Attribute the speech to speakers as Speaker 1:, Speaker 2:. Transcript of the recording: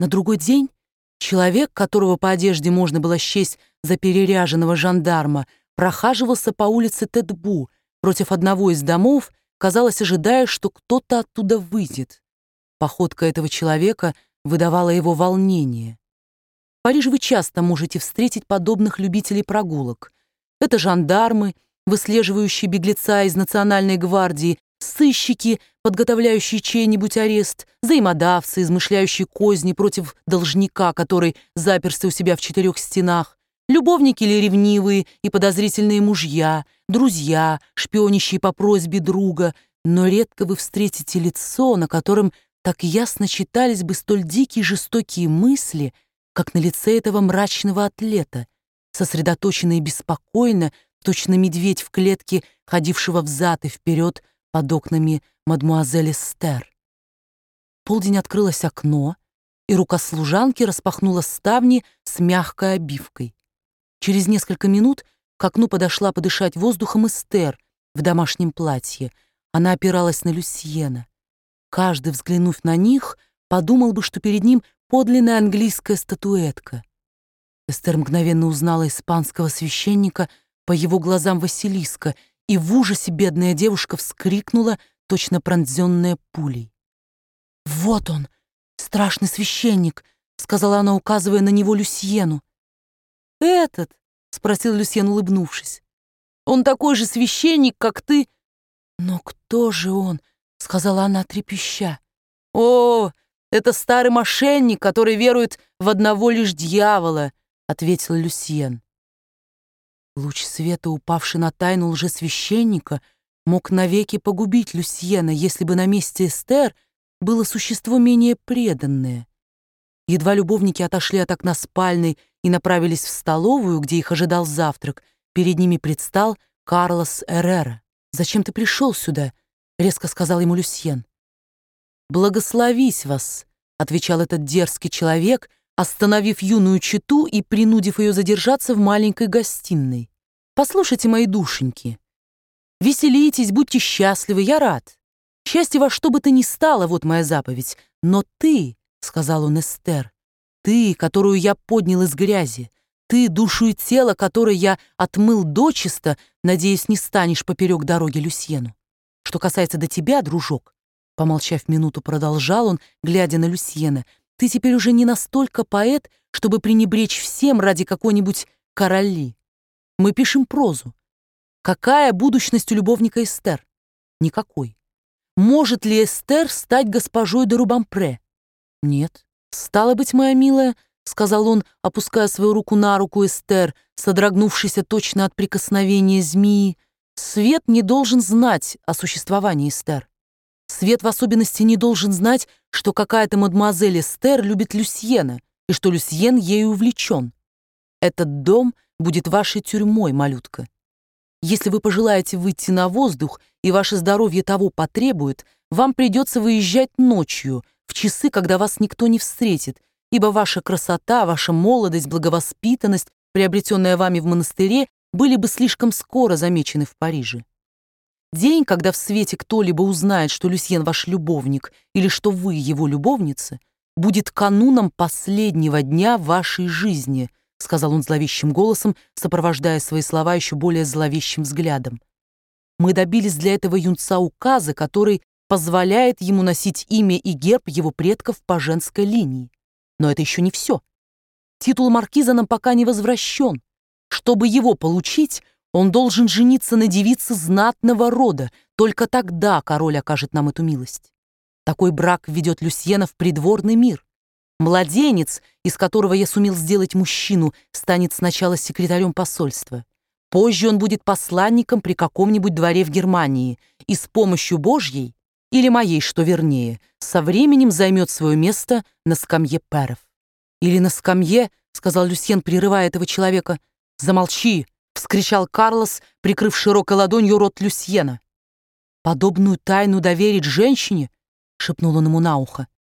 Speaker 1: На другой день человек, которого по одежде можно было счесть за переряженного жандарма, прохаживался по улице Тетбу против одного из домов, казалось, ожидая, что кто-то оттуда выйдет. Походка этого человека выдавала его волнение. В Париже вы часто можете встретить подобных любителей прогулок. Это жандармы, выслеживающие беглеца из Национальной гвардии, сыщики, подготовляющие чей-нибудь арест, взаимодавцы, измышляющие козни против должника, который заперся у себя в 4 стенах, любовники или ревнивые и подозрительные мужья, друзья, шпионящие по просьбе друга, но редко вы встретите лицо, на котором так ясно читались бы столь дикие и жестокие мысли, как на лице этого мрачного атлета, сосредоточенно и беспокойно, точно медведь в клетке, ходившего взад и вперед под окнами мадмуазель Эстер. В полдень открылось окно, и рука служанки распахнула ставни с мягкой обивкой. Через несколько минут к окну подошла подышать воздухом Эстер в домашнем платье. Она опиралась на Люсьена. Каждый, взглянув на них, подумал бы, что перед ним подлинная английская статуэтка. Эстер мгновенно узнала испанского священника по его глазам Василиска, и в ужасе бедная девушка вскрикнула, точно пронзенная пулей. «Вот он, страшный священник», — сказала она, указывая на него Люсьену. «Этот?» — спросил Люсьен, улыбнувшись. «Он такой же священник, как ты». «Но кто же он?» — сказала она, трепеща. «О, это старый мошенник, который верует в одного лишь дьявола», — ответил Люсьен. Луч света, упавший на тайну лжесвященника, мог навеки погубить Люсьена, если бы на месте Эстер было существо менее преданное. Едва любовники отошли от окна спальной и направились в столовую, где их ожидал завтрак, перед ними предстал Карлос Эррера. «Зачем ты пришел сюда?» — резко сказал ему Люсьен. «Благословись вас», — отвечал этот дерзкий человек, остановив юную чету и принудив ее задержаться в маленькой гостиной. «Послушайте, мои душеньки, веселитесь, будьте счастливы, я рад. Счастье во что бы то ни стало, вот моя заповедь. Но ты, — сказал он Эстер, — ты, которую я поднял из грязи, ты, душу и тело, которое я отмыл дочисто, надеюсь, не станешь поперек дороги Люсьену. Что касается до тебя, дружок, — помолчав минуту, продолжал он, глядя на Люсьена, — ты теперь уже не настолько поэт, чтобы пренебречь всем ради какой-нибудь короли. Мы пишем прозу. Какая будущность у любовника Эстер? Никакой. Может ли Эстер стать госпожой де Рубампре? Нет. Стало быть, моя милая, — сказал он, опуская свою руку на руку Эстер, содрогнувшейся точно от прикосновения змеи, — свет не должен знать о существовании Эстер. Свет в особенности не должен знать, что какая-то мадемуазель Эстер любит Люсьена и что Люсьен ею увлечен. Этот дом будет вашей тюрьмой, малютка. Если вы пожелаете выйти на воздух, и ваше здоровье того потребует, вам придется выезжать ночью, в часы, когда вас никто не встретит, ибо ваша красота, ваша молодость, благовоспитанность, приобретенная вами в монастыре, были бы слишком скоро замечены в Париже. День, когда в свете кто-либо узнает, что Люсьен ваш любовник или что вы его любовница, будет кануном последнего дня вашей жизни, — сказал он зловещим голосом, сопровождая свои слова еще более зловещим взглядом. Мы добились для этого юнца указа, который позволяет ему носить имя и герб его предков по женской линии. Но это еще не все. Титул маркиза нам пока не возвращен. Чтобы его получить, он должен жениться на девице знатного рода, только тогда король окажет нам эту милость. Такой брак введет Люсьена в придворный мир. Младенец, из которого я сумел сделать мужчину, станет сначала секретарем посольства. Позже он будет посланником при каком-нибудь дворе в Германии и с помощью Божьей, или моей, что вернее, со временем займет свое место на скамье пэров. «Или на скамье», — сказал Люсьен, прерывая этого человека. «Замолчи!» — вскричал Карлос, прикрыв широкой ладонью рот Люсьена. «Подобную тайну доверить женщине?» — шепнул он ему на ухо.